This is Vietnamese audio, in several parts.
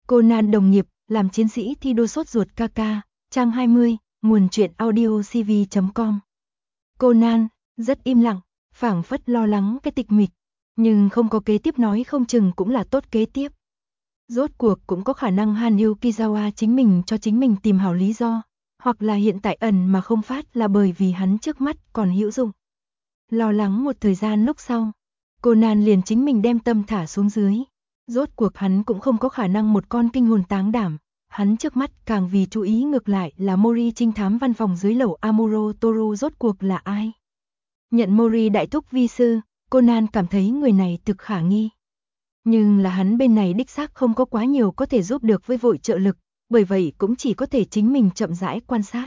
Conan đồng nghiệp, làm chiến sĩ thi đua sốt ruột KK, trang 20, nguồn truyện audio cv.com. Conan, rất im lặng, phảng phất lo lắng cái tịch mịch, nhưng không có kế tiếp nói không chừng cũng là tốt kế tiếp. Rốt cuộc cũng có khả năng Han Yukizawa chính mình cho chính mình tìm hảo lý do, hoặc là hiện tại ẩn mà không phát là bởi vì hắn trước mắt còn hữu dụng. Lo lắng một thời gian lúc sau, Conan liền chính mình đem tâm thả xuống dưới. Rốt cuộc hắn cũng không có khả năng một con kinh hồn táng đảm, hắn trước mắt càng vì chú ý ngược lại là Mori trinh thám văn phòng dưới lầu Amuro Toru rốt cuộc là ai. Nhận Mori đại thúc vi sư, Conan cảm thấy người này thực khả nghi. Nhưng là hắn bên này đích xác không có quá nhiều có thể giúp được với vội trợ lực, bởi vậy cũng chỉ có thể chính mình chậm rãi quan sát.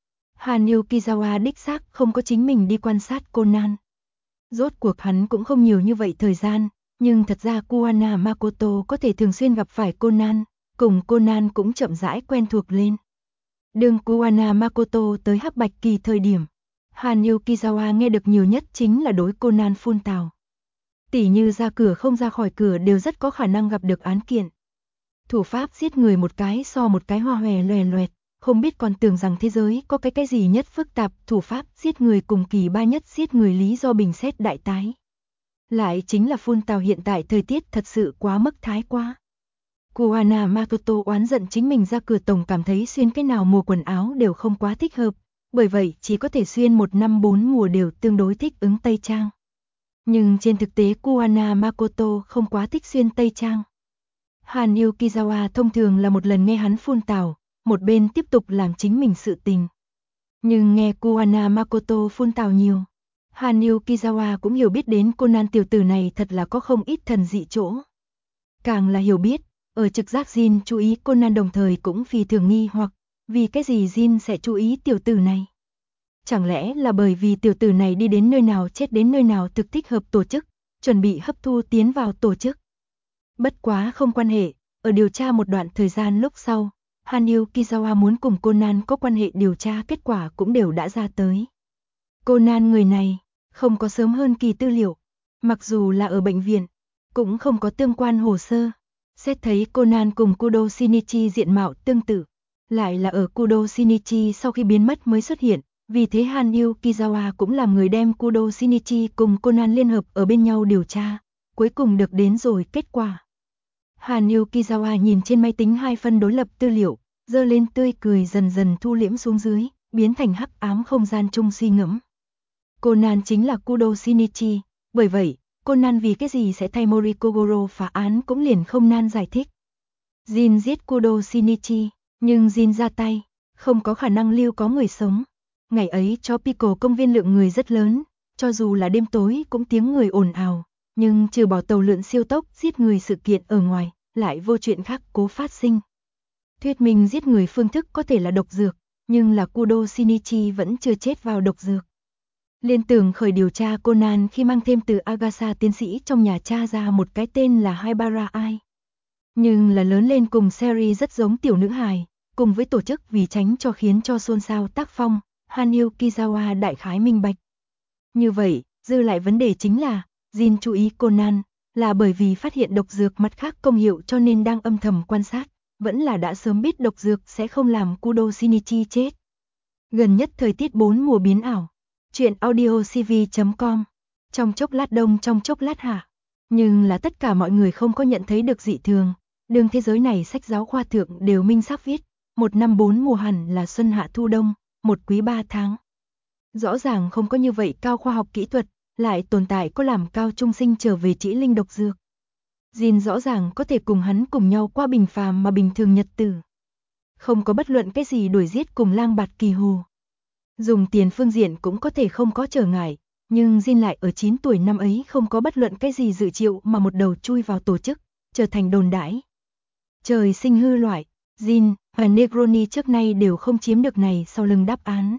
Han Yukizawa đích xác không có chính mình đi quan sát Conan. Rốt cuộc hắn cũng không nhiều như vậy thời gian, nhưng thật ra Kuwana Makoto có thể thường xuyên gặp phải Conan, cùng Conan cũng chậm rãi quen thuộc lên. Đường Kuwana Makoto tới Hắc Bạch Kỳ thời điểm, Han Yukizawa nghe được nhiều nhất chính là đối Conan phun tào. Tỉ như ra cửa không ra khỏi cửa đều rất có khả năng gặp được án kiện. Thủ pháp giết người một cái so một cái hoa hòe loè loẹt, không biết còn tưởng rằng thế giới có cái gì nhất phức tạp, thủ pháp giết người cùng kỳ ba nhất giết người lý do bình xét đại tái. Lại chính là phun tào hiện tại thời tiết thật sự quá mức thái quá. Kuwana Makoto oán giận chính mình ra cửa tổng cảm thấy xuyên cái nào mùa quần áo đều không quá thích hợp, bởi vậy chỉ có thể xuyên 1 năm 4 mùa đều tương đối thích ứng Tây Trang. Nhưng trên thực tế Kuwana Makoto không quá thích xuyên Tây Trang. Han Yukizawa thông thường là một lần nghe hắn phun tào, một bên tiếp tục làm chính mình sự tình. Nhưng nghe Kuwana Makoto phun tào nhiều, Han Yukizawa cũng hiểu biết đến Conan tiểu tử này thật là có không ít thần dị chỗ. Càng là hiểu biết, ở trực giác Jin chú ý Conan đồng thời cũng phi thường nghi hoặc, vì cái gì Jin sẽ chú ý tiểu tử này? Chẳng lẽ là bởi vì tiểu tử này đi đến nơi nào chết đến nơi nào thực thích hợp tổ chức, chuẩn bị hấp thu tiến vào tổ chức? Bất quá không quan hệ, ở điều tra một đoạn thời gian lúc sau, Han Yukizawa muốn cùng Conan có quan hệ điều tra kết quả cũng đều đã ra tới. Conan người này, không có sớm hơn kỳ tư liệu, mặc dù là ở bệnh viện, cũng không có tương quan hồ sơ. Xét thấy Conan cùng Kudo Shinichi diện mạo tương tự, lại là ở Kudo Shinichi sau khi biến mất mới xuất hiện, vì thế Han Yukizawa cũng làm người đem Kudo Shinichi cùng Conan liên hợp ở bên nhau điều tra, cuối cùng được đến rồi kết quả. Han Yukizawa nhìn trên máy tính 2 phân đối lập tư liệu, giơ lên tươi cười dần dần thu liễm xuống dưới, biến thành hắc ám không gian chung suy ngẫm. Conan chính là Kudo Shinichi, bởi vậy, Conan vì cái gì sẽ thay Mori Kogoro phá án cũng liền không nan giải thích. Jin giết Kudo Shinichi, nhưng Jin ra tay, không có khả năng lưu có người sống. Ngày ấy Tropical công viên lượng người rất lớn, cho dù là đêm tối cũng tiếng người ồn ào, nhưng trừ bỏ tàu lượn siêu tốc giết người sự kiện ở ngoài, lại vô chuyện khác cố phát sinh. Thuyết minh giết người phương thức có thể là độc dược, nhưng là Kudo Shinichi vẫn chưa chết vào độc dược. Liên tưởng khởi điều tra Conan khi mang thêm từ Agatha tiến sĩ trong nhà tra ra một cái tên là Haibara Ai. Nhưng là lớn lên cùng series rất giống tiểu nữ hài, cùng với tổ chức vì tránh cho khiến cho xôn xao tác phong, Han Yukizawa đại khái minh bạch. Như vậy, dư lại vấn đề chính là, Jin chú ý Conan, là bởi vì phát hiện độc dược mặt khác công hiệu cho nên đang âm thầm quan sát, vẫn là đã sớm biết độc dược sẽ không làm Kudo Shinichi chết. Gần nhất thời tiết 4 mùa biến ảo. Chuyện audio cv.com. Trong chốc lát đông trong chốc lát hạ. Nhưng là tất cả mọi người không có nhận thấy được dị thường. Đường thế giới này sách giáo khoa thượng đều minh xác viết. 1 năm 4 mùa hẳn là xuân hạ thu đông, 1 quý 3 tháng. Rõ ràng không có như vậy cao khoa học kỹ thuật, lại tồn tại có làm cao trung sinh trở về trĩ linh độc dược. Jin rõ ràng có thể cùng hắn cùng nhau qua bình phàm mà bình thường nhật tử. Không có bất luận cái gì đuổi giết cùng lang bạt kỳ hồ. Dùng tiền phương diện cũng có thể không có trở ngại, nhưng Jin lại ở 9 tuổi năm ấy không có bất luận cái gì dự triệu mà một đầu chui vào tổ chức, trở thành đồn đãi. Trời sinh hư loại, Jin và Negroni trước nay đều không chiếm được này sau lưng đáp án.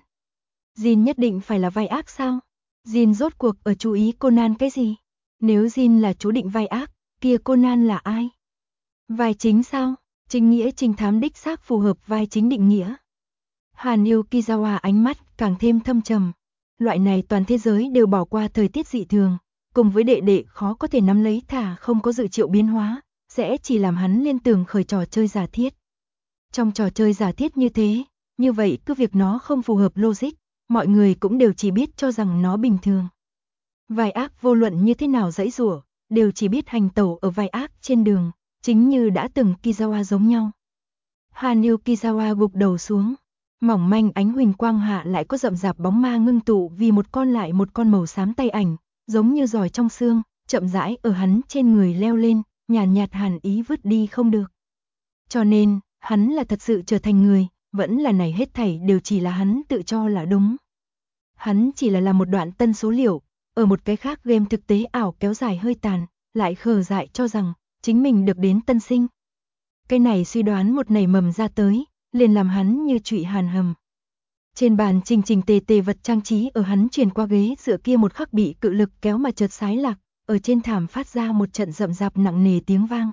Jin nhất định phải là vai ác sao? Jin rốt cuộc ở chú ý Conan cái gì? Nếu Jin là chú định vai ác, kia Conan là ai? Vai chính sao? Chính nghĩa trinh thám đích xác phù hợp vai chính định nghĩa. Han Yukizawa ánh mắt càng thêm thâm trầm. Loại này toàn thế giới đều bỏ qua thời tiết dị thường, cùng với đệ đệ khó có thể nắm lấy thả không có dự triệu biến hóa, sẽ chỉ làm hắn liên tưởng khởi trò chơi giả thiết. Trong trò chơi giả thiết như thế, như vậy cứ việc nó không phù hợp logic, mọi người cũng đều chỉ biết cho rằng nó bình thường. Vai ác vô luận như thế nào giãy giụa, đều chỉ biết hành tẩu ở vai ác trên đường, chính như đã từng Kizawa giống nhau. Hanyu Kizawa gục đầu xuống, mỏng manh ánh huỳnh quang hạ lại có rậm rạp bóng ma ngưng tụ vì một con lại một con màu xám tay ảnh, giống như giòi trong xương, chậm rãi ở hắn trên người leo lên, nhàn nhạt hàn ý vứt đi không được. Cho nên, hắn là thật sự trở thành người, vẫn là này hết thảy đều chỉ là hắn tự cho là đúng. Hắn chỉ là một đoạn tân số liệu, ở một cái khác game thực tế ảo kéo dài hơi tàn, lại khờ dại cho rằng chính mình được đến tân sinh. Cái này suy đoán một nảy mầm ra tới, liền làm hắn như trụy hàn hầm. Trên bàn trình trình tề tề vật trang trí ở hắn truyền qua ghế dựa kia một khắc bị cự lực kéo mà chợt sái lạc, ở trên thảm phát ra một trận rậm rạp nặng nề tiếng vang.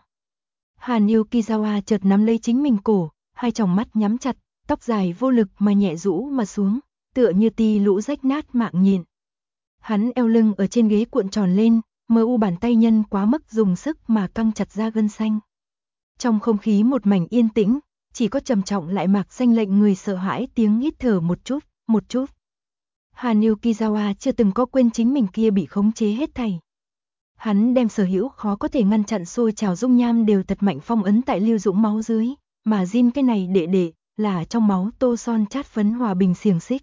Hanyu Kizawa chợt nắm lấy chính mình cổ, hai tròng mắt nhắm chặt, tóc dài vô lực mà nhẹ rũ mà xuống, tựa như ti lũ rách nát mạng nhện. Hắn eo lưng ở trên ghế cuộn tròn lên, mờ u bàn tay nhân quá mức dùng sức mà căng chặt ra gân xanh. Trong không khí một mảnh yên tĩnh, chỉ có trầm trọng lại mạc xanh lệnh người sợ hãi tiếng hít thở một chút, một chút. Hanyu Kizawa chưa từng có quên chính mình kia bị khống chế hết thảy. Hắn đem sở hữu khó có thể ngăn chặn sôi trào dung nham đều thật mạnh phong ấn tại lưu dũng máu dưới, mà Jin cái này đệ là trong máu tô son chát phấn hòa bình xiềng xích.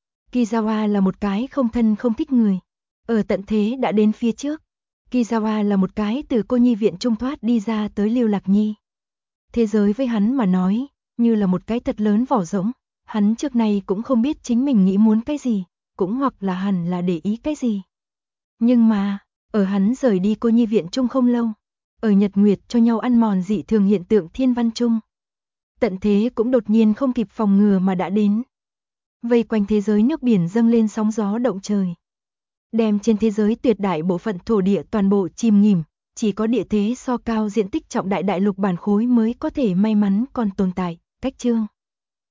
Kizawa là một cái không thân không thích người. Ở tận thế đã đến phía trước, Kizawa là một cái từ cô nhi viện trung thoát đi ra tới Lưu Lạc Nhi. Thế giới với hắn mà nói, như là một cái thật lớn vỏ rỗng, hắn trước nay cũng không biết chính mình nghĩ muốn cái gì, cũng hoặc là hẳn là để ý cái gì. Nhưng mà, ở hắn rời đi cô nhi viện trung không lâu, ở nhật nguyệt cho nhau ăn mòn dị thường hiện tượng thiên văn chung. Tận thế cũng đột nhiên không kịp phòng ngừa mà đã đến. Vây quanh thế giới nước biển dâng lên sóng gió động trời. Đem trên thế giới tuyệt đại bộ phận thổ địa toàn bộ chìm nghỉm, chỉ có địa thế so cao diện tích trọng đại đại lục bản khối mới có thể may mắn còn tồn tại. Cách chương